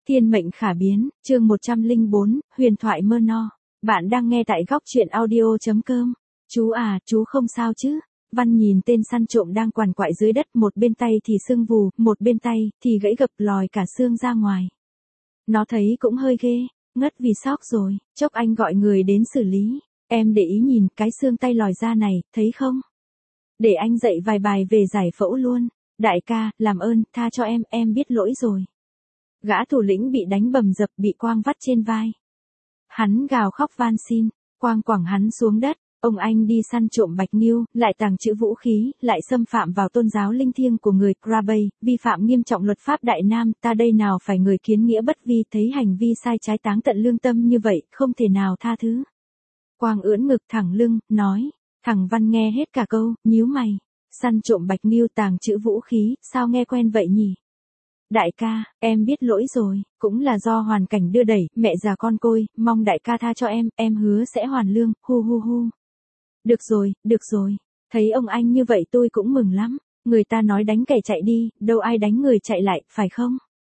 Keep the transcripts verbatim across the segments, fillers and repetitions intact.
Thiên mệnh khả biến, chương một trăm lẻ bốn, huyền thoại mơ no. Bạn đang nghe tại góc truyện audio.com. Chú à, chú không sao chứ? Văn nhìn tên săn trộm đang quằn quại dưới đất, một bên tay thì sưng vù, một bên tay thì gãy gập lòi cả xương ra ngoài. Nó thấy cũng hơi ghê, ngất vì sốc rồi, chốc anh gọi người đến xử lý. Em để ý nhìn cái xương tay lòi ra này, thấy không? Để anh dạy vài bài về giải phẫu luôn. Đại ca, làm ơn, tha cho em, em biết lỗi rồi. Gã thủ lĩnh bị đánh bầm dập, bị Quang vắt trên vai. Hắn gào khóc van xin, Quang quẳng hắn xuống đất. Ông anh đi săn trộm bạch nghiêu, lại tàng trữ vũ khí, lại xâm phạm vào tôn giáo linh thiêng của người Krabay, vi phạm nghiêm trọng luật pháp Đại Nam, ta đây nào phải người kiến nghĩa bất vi, thấy hành vi sai trái táng tận lương tâm như vậy, không thể nào tha thứ. Quang ưỡn ngực thẳng lưng, nói. Thằng Văn nghe hết cả câu, nhíu mày. Săn trộm bạch nghiêu, tàng trữ vũ khí, sao nghe quen vậy nhỉ? Đại ca, em biết lỗi rồi, cũng là do hoàn cảnh đưa đẩy, mẹ già con côi, mong đại ca tha cho em, em hứa sẽ hoàn lương, hu hu hu. Được rồi, được rồi, thấy ông anh như vậy tôi cũng mừng lắm, người ta nói đánh kẻ chạy đi, đâu ai đánh người chạy lại, phải không?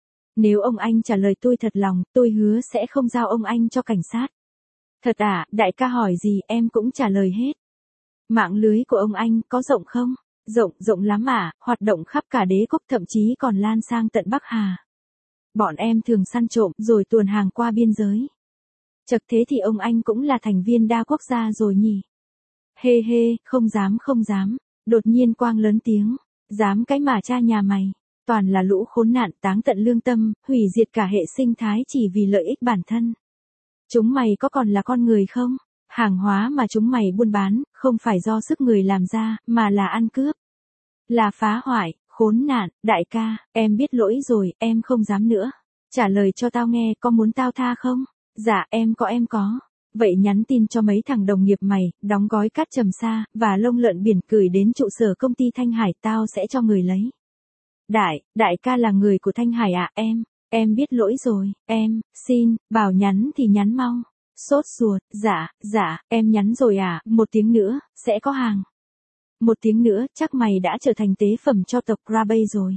Nếu ông anh trả lời tôi thật lòng, tôi hứa sẽ không giao ông anh cho cảnh sát. Thật à, đại ca hỏi gì em cũng trả lời hết. Mạng lưới của ông anh có rộng không? Rộng, rộng lắm à, hoạt động khắp cả đế quốc, thậm chí còn lan sang tận Bắc Hà. Bọn em thường săn trộm rồi tuồn hàng qua biên giới. Chật thế thì ông anh cũng là thành viên đa quốc gia rồi nhỉ? Hê hê, không dám không dám. Đột nhiên Quang lớn tiếng. Dám cái mà cha nhà mày. Toàn là lũ khốn nạn táng tận lương tâm, hủy diệt cả hệ sinh thái chỉ vì lợi ích bản thân. Chúng mày có còn là con người không? Hàng hóa mà chúng mày buôn bán, không phải do sức người làm ra, mà là ăn cướp. Là phá hoại, khốn nạn, đại ca, em biết lỗi rồi, em không dám nữa. Trả lời cho tao nghe, có muốn tao tha không? Dạ, em có em có. Vậy nhắn tin cho mấy thằng đồng nghiệp mày, đóng gói cát trầm sa, và lông lợn biển gửi đến trụ sở công ty Thanh Hải, tao sẽ cho người lấy. Đại, đại ca là người của Thanh Hải à, em, em biết lỗi rồi, em, xin, bảo nhắn thì nhắn mau. Sốt ruột, dạ, dạ, em nhắn rồi à, một tiếng nữa, sẽ có hàng. Một tiếng nữa, chắc mày đã trở thành tế phẩm cho tộc Krabay rồi.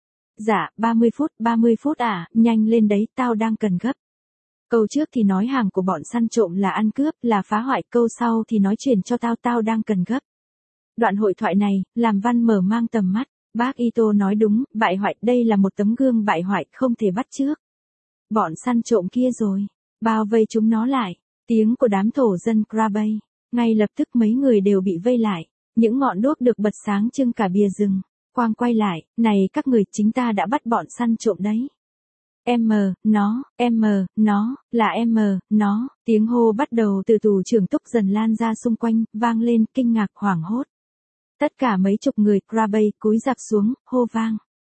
Dạ, ba mươi phút, ba mươi phút à, nhanh lên đấy, tao đang cần gấp. Câu trước thì nói hàng của bọn săn trộm là ăn cướp, là phá hoại, câu sau thì nói chuyển cho tao, tao đang cần gấp. Đoạn hội thoại này, làm Văn mở mang tầm mắt, bác Ito nói đúng, bại hoại, đây là một tấm gương bại hoại, không thể bắt chước. Bọn săn trộm kia rồi. Bao vây chúng nó lại, tiếng của đám thổ dân Krabay, ngay lập tức mấy người đều bị vây lại, những ngọn đuốc được bật sáng trưng cả bìa rừng. Quang quay lại, này các người, chính ta đã bắt bọn săn trộm đấy. Em mờ, nó, em mờ, nó, là em mờ, nó, tiếng hô bắt đầu từ tù trưởng túc dần lan ra xung quanh, vang lên kinh ngạc hoảng hốt. Tất cả mấy chục người Krabay cúi rạp xuống, hô vang.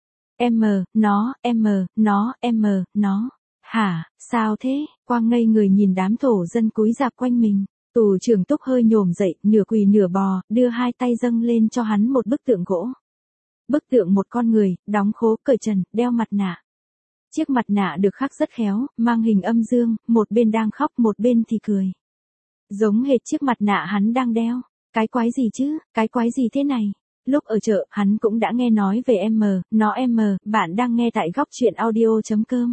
Em mờ, nó, em mờ, nó, em mờ, nó. Hả, sao thế? Quang ngây người nhìn đám thổ dân cúi rạp quanh mình. Tù trưởng túc hơi nhổm dậy, nửa quỳ nửa bò, đưa hai tay dâng lên cho hắn một bức tượng gỗ. Bức tượng một con người, đóng khố, cởi trần, đeo mặt nạ. Chiếc mặt nạ được khắc rất khéo, mang hình âm dương, một bên đang khóc, một bên thì cười. Giống hệt chiếc mặt nạ hắn đang đeo. Cái quái gì chứ, cái quái gì thế này? Lúc ở chợ, hắn cũng đã nghe nói về em mờ, nó em mờ, bạn đang nghe tại góc truyện audio.com.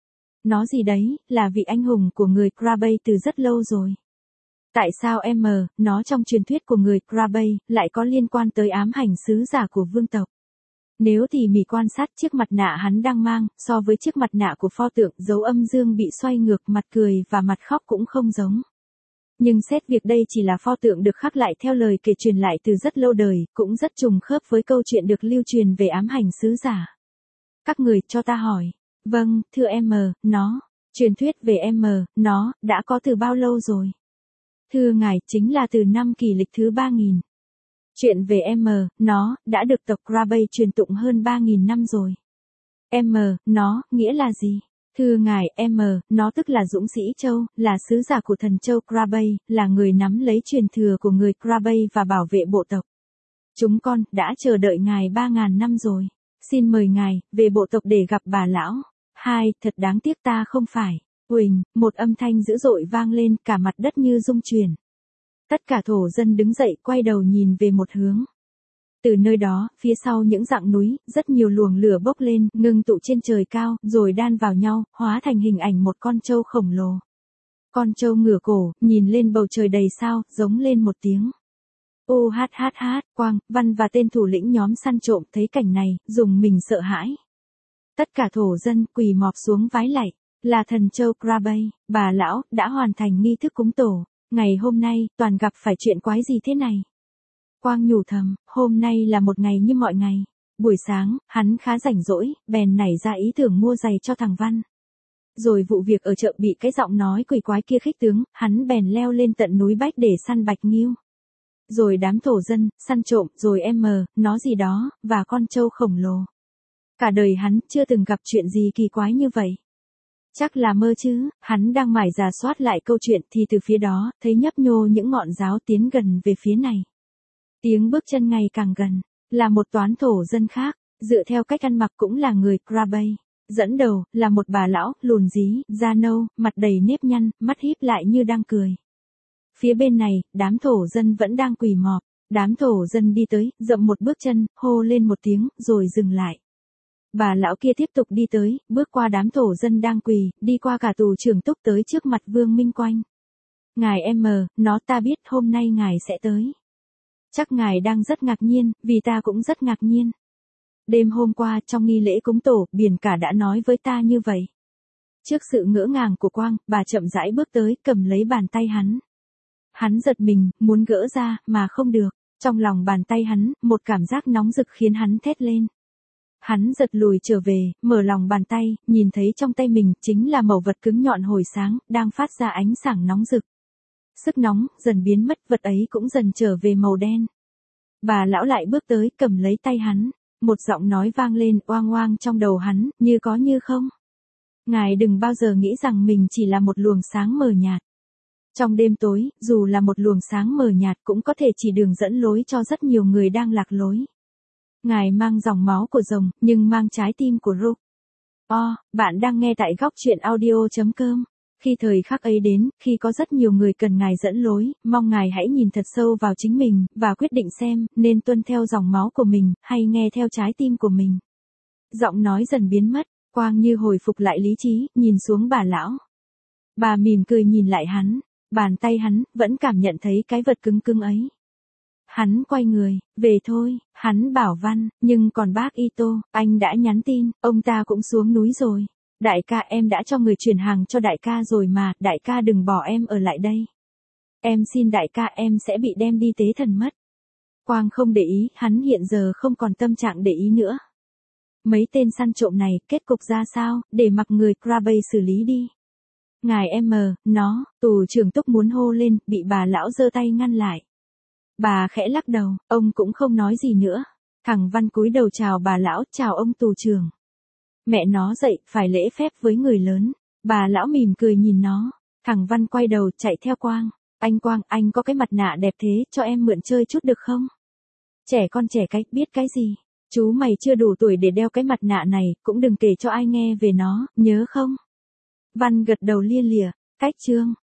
Nó gì đấy, là vị anh hùng của người Krabay từ rất lâu rồi. Tại sao em mờ, nó trong truyền thuyết của người Krabay, lại có liên quan tới ám hành sứ giả của vương tộc? Nếu tỉ mỉ quan sát chiếc mặt nạ hắn đang mang, so với chiếc mặt nạ của pho tượng, dấu âm dương bị xoay ngược, mặt cười và mặt khóc cũng không giống. Nhưng xét việc đây chỉ là pho tượng được khắc lại theo lời kể truyền lại từ rất lâu đời, cũng rất trùng khớp với câu chuyện được lưu truyền về ám hành sứ giả. Các người, cho ta hỏi. Vâng, thưa em mờ, nó, truyền thuyết về em mờ, nó, đã có từ bao lâu rồi? Thưa ngài, chính là từ năm kỷ lịch thứ ba nghìn. Chuyện về em mờ, nó, đã được tộc Krabay truyền tụng hơn ba nghìn năm rồi. Em mờ, nó, nghĩa là gì? Thưa ngài, em mờ, nó tức là dũng sĩ châu, là sứ giả của thần châu Krabay, là người nắm lấy truyền thừa của người Krabay và bảo vệ bộ tộc. Chúng con, đã chờ đợi ngài ba nghìn năm rồi. Xin mời ngài, về bộ tộc để gặp bà lão. Hai, thật đáng tiếc ta không phải. Huỳnh, một âm thanh dữ dội vang lên, cả mặt đất như rung chuyển. Tất cả thổ dân đứng dậy, quay đầu nhìn về một hướng. Từ nơi đó, phía sau những dặng núi, rất nhiều luồng lửa bốc lên, ngưng tụ trên trời cao, rồi đan vào nhau, hóa thành hình ảnh một con trâu khổng lồ. Con trâu ngửa cổ, nhìn lên bầu trời đầy sao, giống lên một tiếng. Ô hát hát hát, Quang, Văn và tên thủ lĩnh nhóm săn trộm thấy cảnh này, dùng mình sợ hãi. Tất cả thổ dân quỳ mọp xuống vái lạy, là thần châu Krabay, bà lão, đã hoàn thành nghi thức cúng tổ. Ngày hôm nay, toàn gặp phải chuyện quái gì thế này? Quang nhủ thầm, hôm nay là một ngày như mọi ngày. Buổi sáng, hắn khá rảnh rỗi, bèn nảy ra ý tưởng mua giày cho thằng Văn. Rồi vụ việc ở chợ bị cái giọng nói quỷ quái kia khích tướng, hắn bèn leo lên tận núi Bách để săn bạch nghiêu. Rồi đám thổ dân, săn trộm, rồi em mờ, nó gì đó, và con trâu khổng lồ. Cả đời hắn chưa từng gặp chuyện gì kỳ quái như vậy. Chắc là mơ chứ, hắn đang mải rà soát lại câu chuyện thì từ phía đó, thấy nhấp nhô những ngọn giáo tiến gần về phía này. Tiếng bước chân ngày càng gần, là một toán thổ dân khác, dựa theo cách ăn mặc cũng là người Krabay. Dẫn đầu, là một bà lão, lùn dí, da nâu, mặt đầy nếp nhăn, mắt híp lại như đang cười. Phía bên này, đám thổ dân vẫn đang quỳ mọp, đám thổ dân đi tới, dậm một bước chân, hô lên một tiếng, rồi dừng lại. Bà lão kia tiếp tục đi tới, bước qua đám thổ dân đang quỳ, đi qua cả tù trưởng túc tới trước mặt Vương Minh Quanh. Ngài em mờ, nó ta biết hôm nay ngài sẽ tới. Chắc ngài đang rất ngạc nhiên, vì ta cũng rất ngạc nhiên. Đêm hôm qua trong nghi lễ cúng tổ, biển cả đã nói với ta như vậy. Trước sự ngỡ ngàng của Quang, bà chậm rãi bước tới, cầm lấy bàn tay hắn. Hắn giật mình, muốn gỡ ra, mà không được. Trong lòng bàn tay hắn, một cảm giác nóng rực khiến hắn thét lên. Hắn giật lùi trở về, mở lòng bàn tay, nhìn thấy trong tay mình chính là mẩu vật cứng nhọn hồi sáng, đang phát ra ánh sáng nóng rực. Sức nóng, dần biến mất, vật ấy cũng dần trở về màu đen. Bà lão lại bước tới, cầm lấy tay hắn. Một giọng nói vang lên oang oang trong đầu hắn, như có như không. Ngài đừng bao giờ nghĩ rằng mình chỉ là một luồng sáng mờ nhạt. Trong đêm tối, dù là một luồng sáng mờ nhạt cũng có thể chỉ đường dẫn lối cho rất nhiều người đang lạc lối. Ngài mang dòng máu của rồng, nhưng mang trái tim của Rook. Oh, bạn đang nghe tại góc truyện audio chấm com. Khi thời khắc ấy đến, khi có rất nhiều người cần Ngài dẫn lối, mong Ngài hãy nhìn thật sâu vào chính mình, và quyết định xem, nên tuân theo dòng máu của mình, hay nghe theo trái tim của mình. Giọng nói dần biến mất, Quang như hồi phục lại lý trí, nhìn xuống bà lão. Bà mỉm cười nhìn lại hắn, bàn tay hắn, vẫn cảm nhận thấy cái vật cứng cứng ấy. Hắn quay người, về thôi, hắn bảo Văn, nhưng còn bác Ito, anh đã nhắn tin, ông ta cũng xuống núi rồi. Đại ca em đã cho người chuyển hàng cho đại ca rồi mà, đại ca đừng bỏ em ở lại đây. Em xin đại ca em sẽ bị đem đi tế thần mất. Quang không để ý, hắn hiện giờ không còn tâm trạng để ý nữa. Mấy tên săn trộm này, kết cục ra sao, để mặc người Krabay xử lý đi. Ngài em mờ, nó, tù trưởng túc muốn hô lên, bị bà lão giơ tay ngăn lại. Bà khẽ lắc đầu, ông cũng không nói gì nữa. Thằng Văn cúi đầu chào bà lão, chào ông tù trưởng. Mẹ nó dậy, phải lễ phép với người lớn. Bà lão mỉm cười nhìn nó. Thằng Văn quay đầu, chạy theo Quang. Anh Quang, anh có cái mặt nạ đẹp thế, cho em mượn chơi chút được không? Trẻ con trẻ cái, biết cái gì? Chú mày chưa đủ tuổi để đeo cái mặt nạ này, cũng đừng kể cho ai nghe về nó, nhớ không? Văn gật đầu lia lịa, cách chương.